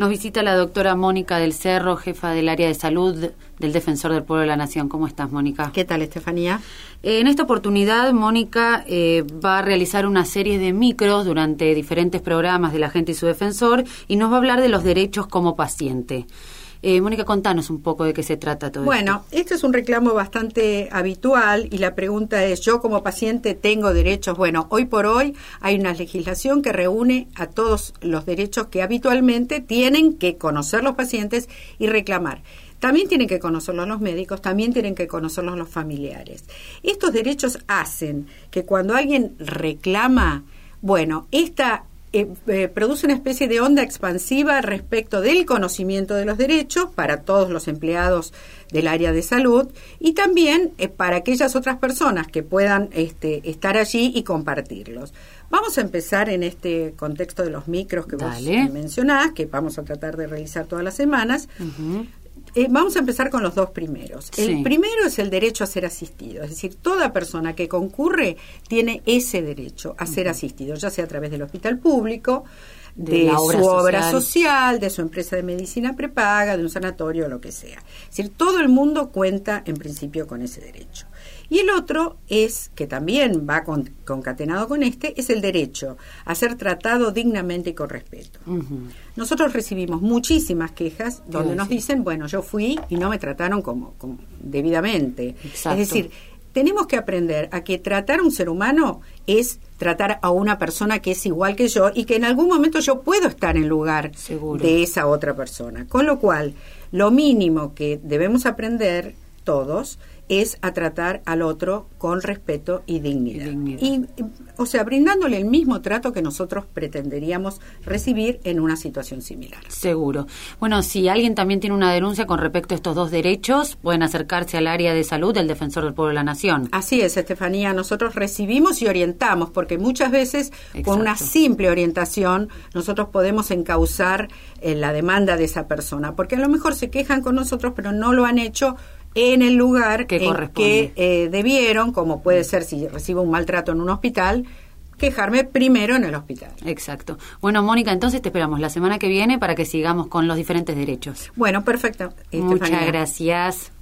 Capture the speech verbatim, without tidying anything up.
Nos visita la doctora Mónica del Cerro, jefa del área de salud del Defensor del Pueblo de la Nación. ¿Cómo estás, Mónica? ¿Qué tal, Estefanía? Eh, en esta oportunidad, Mónica eh, va a realizar una serie de micros durante diferentes programas de la gente y su defensor y nos va a hablar de los derechos como paciente. Eh, Mónica, contanos un poco de qué se trata todo bueno, esto. Bueno, este es un reclamo bastante habitual y la pregunta es, ¿yo como paciente tengo derechos? Bueno, hoy por hoy hay una legislación que reúne a todos los derechos que habitualmente tienen que conocer los pacientes y reclamar. También tienen que conocerlos los médicos, también tienen que conocerlos los familiares. Estos derechos hacen que cuando alguien reclama, bueno, esta... Eh, eh, produce una especie de onda expansiva respecto del conocimiento de los derechos para todos los empleados del área de salud y también eh, para aquellas otras personas que puedan este, estar allí y compartirlos. Vamos a empezar en este contexto de los micros que Dale. vos mencionás, que vamos a tratar de realizar todas las semanas. Uh-huh. Eh, vamos a empezar con los dos primeros. Sí. El primero es el derecho a ser asistido, es decir, toda persona que concurre tiene ese derecho a ser uh-huh. asistido, ya sea a través del hospital público, de, de su obra obra social. social, de su empresa de medicina prepaga, de un sanatorio, lo que sea. Es decir, todo el mundo cuenta en principio con ese derecho. Y el otro es, que también va con, concatenado con este, es el derecho a ser tratado dignamente y con respeto. Uh-huh. Nosotros recibimos muchísimas quejas donde sí, nos sí. dicen, bueno, yo fui y no me trataron como, como debidamente. Exacto. Es decir, tenemos que aprender a que tratar a un ser humano es tratar a una persona que es igual que yo y que en algún momento yo puedo estar en lugar Seguro. de esa otra persona. Con lo cual, lo mínimo que debemos aprender todos es a tratar al otro con respeto y dignidad. Y, dignidad. y o sea, brindándole el mismo trato que nosotros pretenderíamos recibir en una situación similar. Seguro. Bueno, si alguien también tiene una denuncia con respecto a estos dos derechos, pueden acercarse al área de salud del Defensor del Pueblo de la Nación. Así es, Estefanía. Nosotros recibimos y orientamos, porque muchas veces Exacto. con una simple orientación nosotros podemos encauzar eh, la demanda de esa persona, porque a lo mejor se quejan con nosotros, pero no lo han hecho en el lugar que en que eh, debieron, como puede ser si recibo un maltrato en un hospital, quejarme primero en el hospital. Exacto. Bueno, Mónica, entonces te esperamos la semana que viene para que sigamos con los diferentes derechos. Bueno, perfecto. Muchas gracias.